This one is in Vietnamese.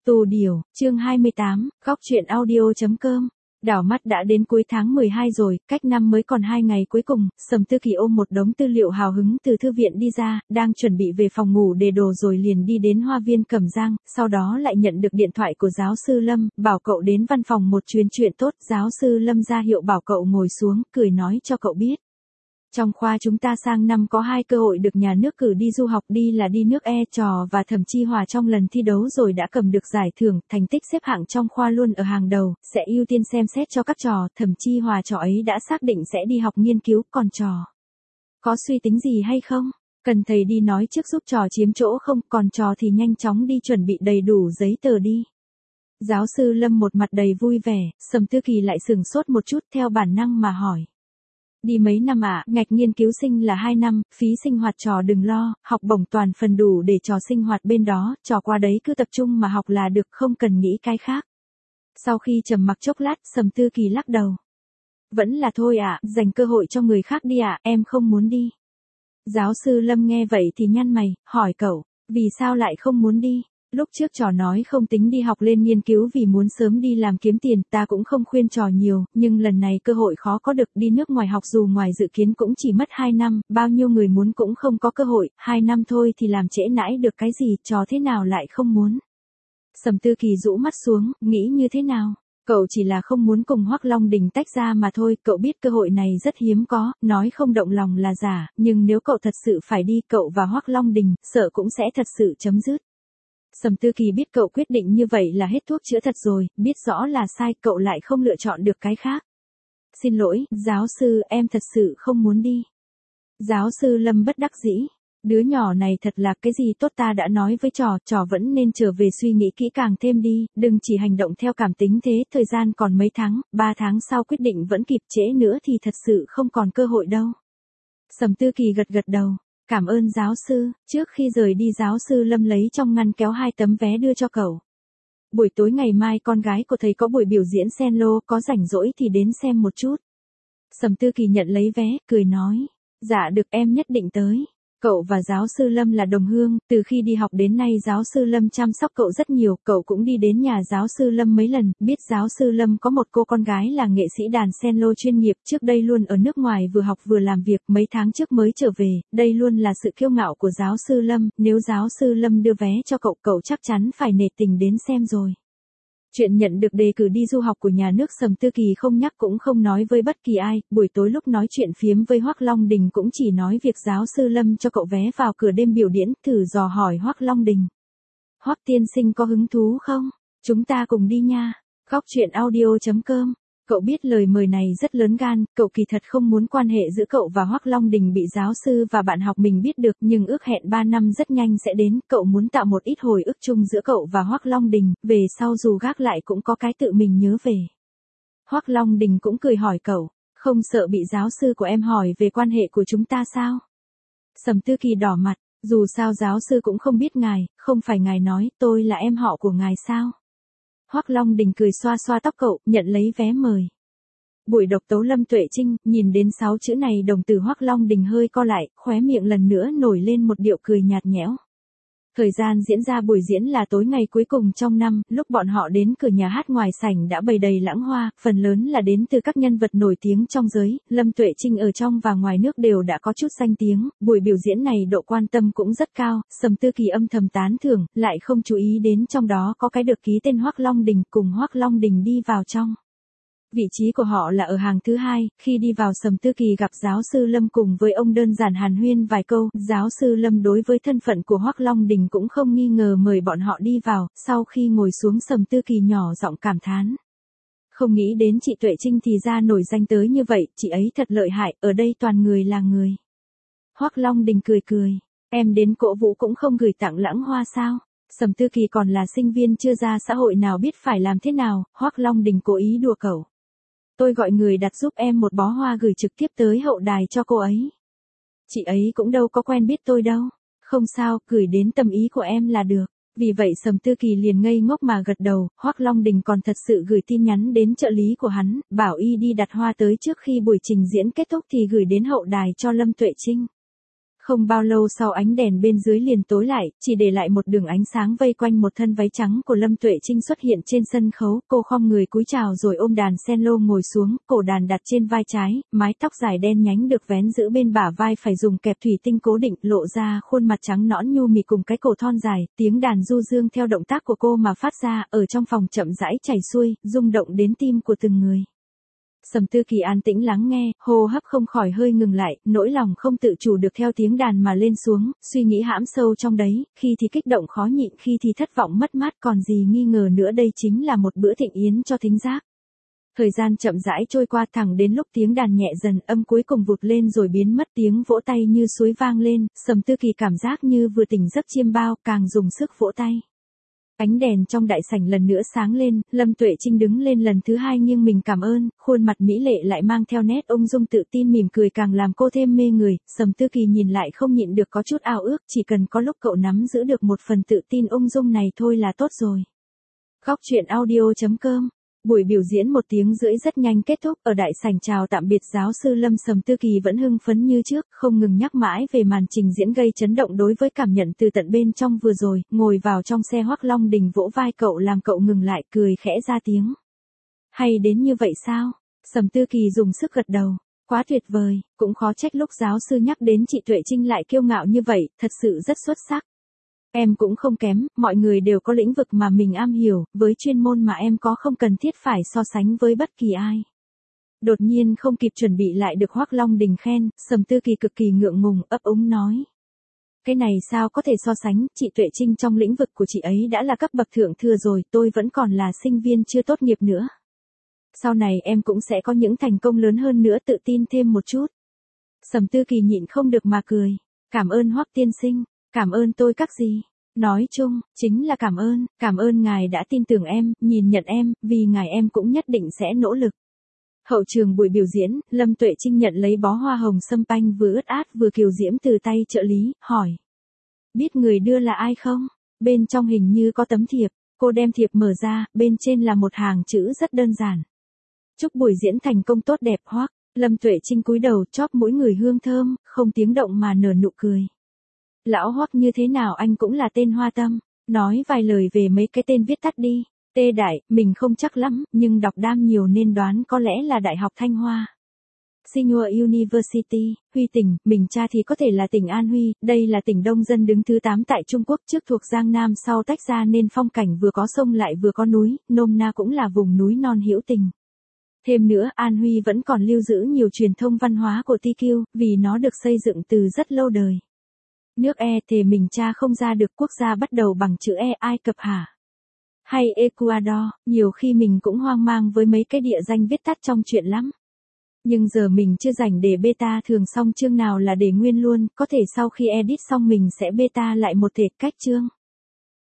Tù Điểu, chương 28, góc truyện audio.com. Đảo mắt đã đến cuối tháng 12 rồi, cách năm mới còn 2 ngày cuối cùng, Sầm Tư Kỳ ôm một đống tư liệu hào hứng từ thư viện đi ra, đang chuẩn bị về phòng ngủ để đồ rồi liền đi đến Hoa viên Cẩm Giang, sau đó lại nhận được điện thoại của giáo sư Lâm, bảo cậu đến văn phòng một chuyến chuyện tốt, giáo sư Lâm ra hiệu bảo cậu ngồi xuống, cười nói cho cậu biết. Trong khoa chúng ta sang năm có 2 cơ hội được nhà nước cử đi du học, đi là đi nước trò và Thẩm Chi Hòa trong lần thi đấu rồi đã cầm được giải thưởng, thành tích xếp hạng trong khoa luôn ở hàng đầu, sẽ ưu tiên xem xét cho các trò, Thẩm Chi Hòa trò ấy đã xác định sẽ đi học nghiên cứu, còn trò có suy tính gì hay không? Cần thầy đi nói trước giúp trò chiếm chỗ không, còn trò thì nhanh chóng đi chuẩn bị đầy đủ giấy tờ đi. Giáo sư Lâm một mặt đầy vui vẻ, Sầm Tư Kỳ lại sửng sốt một chút theo bản năng mà hỏi. Đi mấy năm ạ? Ngạch nghiên cứu sinh là 2 năm, phí sinh hoạt trò đừng lo, học bổng toàn phần đủ để trò sinh hoạt bên đó, trò qua đấy cứ tập trung mà học là được, không cần nghĩ cái khác. Sau khi trầm mặc chốc lát, Sầm Tư Kỳ lắc đầu. Vẫn là thôi ạ, dành cơ hội cho người khác đi ạ, em không muốn đi. Giáo sư Lâm nghe vậy thì nhăn mày, hỏi cậu, vì sao lại không muốn đi? Lúc trước trò nói không tính đi học lên nghiên cứu vì muốn sớm đi làm kiếm tiền, ta cũng không khuyên trò nhiều, nhưng lần này cơ hội khó có được, đi nước ngoài học dù ngoài dự kiến cũng chỉ mất 2 năm, bao nhiêu người muốn cũng không có cơ hội, 2 năm thôi thì làm trễ nãi được cái gì, trò thế nào lại không muốn. Sầm Tư Kỳ rũ mắt xuống, nghĩ như thế nào? Cậu chỉ là không muốn cùng Hoắc Long Đình tách ra mà thôi, cậu biết cơ hội này rất hiếm có, nói không động lòng là giả, nhưng nếu cậu thật sự phải đi, cậu và Hoắc Long Đình, sợ cũng sẽ thật sự chấm dứt. Sầm Tư Kỳ biết cậu quyết định như vậy là hết thuốc chữa thật rồi, biết rõ là sai, cậu lại không lựa chọn được cái khác. Xin lỗi, giáo sư, em thật sự không muốn đi. Giáo sư Lâm bất đắc dĩ. Đứa nhỏ này thật là cái gì tốt, ta đã nói với trò vẫn nên trở về suy nghĩ kỹ càng thêm đi, đừng chỉ hành động theo cảm tính thế, thời gian còn mấy tháng, 3 tháng sau quyết định vẫn kịp, trễ nữa thì thật sự không còn cơ hội đâu. Sầm Tư Kỳ gật gật đầu. Cảm ơn giáo sư, trước khi rời đi giáo sư Lâm lấy trong ngăn kéo 2 tấm vé đưa cho cậu. Buổi tối ngày mai con gái của thầy có buổi biểu diễn cello, có rảnh rỗi thì đến xem một chút. Sầm Tư Kỳ nhận lấy vé, cười nói, dạ được, em nhất định tới. Cậu và giáo sư Lâm là đồng hương, từ khi đi học đến nay giáo sư Lâm chăm sóc cậu rất nhiều, cậu cũng đi đến nhà giáo sư Lâm mấy lần, biết giáo sư Lâm có một cô con gái là nghệ sĩ đàn cello chuyên nghiệp, trước đây luôn ở nước ngoài vừa học vừa làm việc, mấy tháng trước mới trở về, đây luôn là sự kiêu ngạo của giáo sư Lâm, nếu giáo sư Lâm đưa vé cho cậu, cậu chắc chắn phải nể tình đến xem rồi. Chuyện nhận được đề cử đi du học của nhà nước Sầm Tư Kỳ không nhắc cũng không nói với bất kỳ ai, buổi tối lúc nói chuyện phiếm với Hoắc Long Đình cũng chỉ nói việc giáo sư Lâm cho cậu vé vào cửa đêm biểu diễn, thử dò hỏi Hoắc Long Đình. Hoắc tiên sinh có hứng thú không? Chúng ta cùng đi nha. Góc truyện audio.com. Cậu biết lời mời này rất lớn gan, cậu kỳ thật không muốn quan hệ giữa cậu và Hoắc Long Đình bị giáo sư và bạn học mình biết được, nhưng ước hẹn 3 năm rất nhanh sẽ đến, cậu muốn tạo một ít hồi ức chung giữa cậu và Hoắc Long Đình, về sau dù gác lại cũng có cái tự mình nhớ về. Hoắc Long Đình cũng cười hỏi cậu, không sợ bị giáo sư của em hỏi về quan hệ của chúng ta sao? Sầm Tư Kỳ đỏ mặt, dù sao giáo sư cũng không biết ngài, không phải ngài nói tôi là em họ của ngài sao? Hoắc Long Đình cười xoa xoa tóc cậu, nhận lấy vé mời. Buổi độc tấu Lâm Tuệ Trinh, nhìn đến 6 chữ này đồng tử Hoắc Long Đình hơi co lại, khóe miệng lần nữa nổi lên một điệu cười nhạt nhẽo. Thời gian diễn ra buổi diễn là tối ngày cuối cùng trong năm, lúc bọn họ đến cửa nhà hát ngoài sảnh đã bày đầy lãng hoa, phần lớn là đến từ các nhân vật nổi tiếng trong giới, Lâm Tuệ Trinh ở trong và ngoài nước đều đã có chút danh tiếng, buổi biểu diễn này độ quan tâm cũng rất cao, Sầm Tư Kỳ âm thầm tán thưởng, lại không chú ý đến trong đó có cái được ký tên Hoắc Long Đình, cùng Hoắc Long Đình đi vào trong. Vị trí của họ là ở hàng thứ 2, khi đi vào Sầm Tư Kỳ gặp giáo sư Lâm cùng với ông đơn giản hàn huyên vài câu, giáo sư Lâm đối với thân phận của Hoắc Long Đình cũng không nghi ngờ mời bọn họ đi vào, sau khi ngồi xuống Sầm Tư Kỳ nhỏ giọng cảm thán. Không nghĩ đến chị Tuệ Trinh thì ra nổi danh tới như vậy, chị ấy thật lợi hại, ở đây toàn người là người. Hoắc Long Đình cười cười, em đến cổ vũ cũng không gửi tặng lãng hoa sao? Sầm Tư Kỳ còn là sinh viên chưa ra xã hội nào biết phải làm thế nào, Hoắc Long Đình cố ý đùa cẩu. Tôi gọi người đặt giúp em một bó hoa gửi trực tiếp tới hậu đài cho cô ấy. Chị ấy cũng đâu có quen biết tôi đâu. Không sao, gửi đến tâm ý của em là được. Vì vậy Sầm Tư Kỳ liền ngây ngốc mà gật đầu, Hoắc Long Đình còn thật sự gửi tin nhắn đến trợ lý của hắn, bảo y đi đặt hoa tới trước khi buổi trình diễn kết thúc thì gửi đến hậu đài cho Lâm Tuệ Trinh. Không bao lâu sau ánh đèn bên dưới liền tối lại, chỉ để lại một đường ánh sáng vây quanh một thân váy trắng của Lâm Tuệ Trinh xuất hiện trên sân khấu. Cô khom người cúi chào rồi ôm đàn cello ngồi xuống, cổ đàn đặt trên vai trái, mái tóc dài đen nhánh được vén giữ bên bả vai phải dùng kẹp thủy tinh cố định, lộ ra khuôn mặt trắng nõn nhu mì cùng cái cổ thon dài. Tiếng đàn du dương theo động tác của cô mà phát ra, ở trong phòng chậm rãi chảy xuôi, rung động đến tim của từng người. Sầm Tư Kỳ an tĩnh lắng nghe, hô hấp không khỏi hơi ngừng lại, nỗi lòng không tự chủ được theo tiếng đàn mà lên xuống, suy nghĩ hãm sâu trong đấy, khi thì kích động khó nhịn, khi thì thất vọng mất mát, còn gì nghi ngờ nữa, đây chính là một bữa thịnh yến cho thính giác. Thời gian chậm rãi trôi qua, thẳng đến lúc tiếng đàn nhẹ dần, âm cuối cùng vụt lên rồi biến mất, tiếng vỗ tay như suối vang lên, Sầm Tư Kỳ cảm giác như vừa tỉnh giấc chiêm bao, càng dùng sức vỗ tay. Ánh đèn trong đại sảnh lần nữa sáng lên, Lâm Tuệ Trinh đứng lên lần thứ hai nghiêng mình cảm ơn, khuôn mặt mỹ lệ lại mang theo nét ung dung tự tin, mỉm cười càng làm cô thêm mê người. Sầm Tư Kỳ nhìn lại không nhịn được có chút ao ước, chỉ cần có lúc cậu nắm giữ được một phần tự tin ung dung này thôi là tốt rồi. Góc truyện audio.com. Buổi biểu diễn 1 tiếng rưỡi rất nhanh kết thúc, ở đại sảnh chào tạm biệt giáo sư Lâm, Sầm Tư Kỳ vẫn hưng phấn như trước, không ngừng nhắc mãi về màn trình diễn gây chấn động đối với cảm nhận từ tận bên trong vừa rồi. Ngồi vào trong xe, Hoắc Long Đình vỗ vai cậu làm cậu ngừng lại, cười khẽ ra tiếng. Hay đến như vậy sao? Sầm Tư Kỳ dùng sức gật đầu. Quá tuyệt vời, cũng khó trách lúc giáo sư nhắc đến chị Tuệ Trinh lại kiêu ngạo như vậy, thật sự rất xuất sắc. Em cũng không kém, mọi người đều có lĩnh vực mà mình am hiểu, với chuyên môn mà em có không cần thiết phải so sánh với bất kỳ ai. Đột nhiên không kịp chuẩn bị lại được Hoắc Long Đình khen, Sầm Tư Kỳ cực kỳ ngượng ngùng, ấp úng nói. Cái này sao có thể so sánh, chị Tuệ Trinh trong lĩnh vực của chị ấy đã là cấp bậc thượng thừa rồi, tôi vẫn còn là sinh viên chưa tốt nghiệp nữa. Sau này em cũng sẽ có những thành công lớn hơn nữa, tự tin thêm một chút. Sầm Tư Kỳ nhịn không được mà cười. Cảm ơn Hoắc tiên sinh. Cảm ơn tôi các gì? Nói chung, chính là cảm ơn ngài đã tin tưởng em, nhìn nhận em, vì ngài em cũng nhất định sẽ nỗ lực. Hậu trường buổi biểu diễn, Lâm Tuệ Trinh nhận lấy bó hoa hồng sâm panh vừa ướt át vừa kiều diễm từ tay trợ lý, hỏi. Biết người đưa là ai không? Bên trong hình như có tấm thiệp, cô đem thiệp mở ra, bên trên là một hàng chữ rất đơn giản. Chúc buổi diễn thành công tốt đẹp Hoắc. Lâm Tuệ Trinh cúi đầu, chóp mũi người hương thơm, không tiếng động mà nở nụ cười. Lão Hoắc, như thế nào anh cũng là tên hoa tâm, nói vài lời về mấy cái tên viết tắt đi. Tê Đại, mình không chắc lắm, nhưng đọc đam nhiều nên đoán có lẽ là Đại học Thanh Hoa. Tsinghua University, Huy tỉnh, mình cha thì có thể là tỉnh An Huy, đây là tỉnh đông dân đứng thứ 8 tại Trung Quốc, trước thuộc Giang Nam sau tách ra nên phong cảnh vừa có sông lại vừa có núi, nôm na cũng là vùng núi non hữu tình. Thêm nữa, An Huy vẫn còn lưu giữ nhiều truyền thông văn hóa của TQ, vì nó được xây dựng từ rất lâu đời. Nước E thì mình tra không ra được quốc gia bắt đầu bằng chữ E, Ai Cập hả? Hay Ecuador, nhiều khi mình cũng hoang mang với mấy cái địa danh viết tắt trong chuyện lắm. Nhưng giờ mình chưa rảnh để beta thường xong chương nào là để nguyên luôn, có thể sau khi edit xong mình sẽ beta lại một thể cách chương.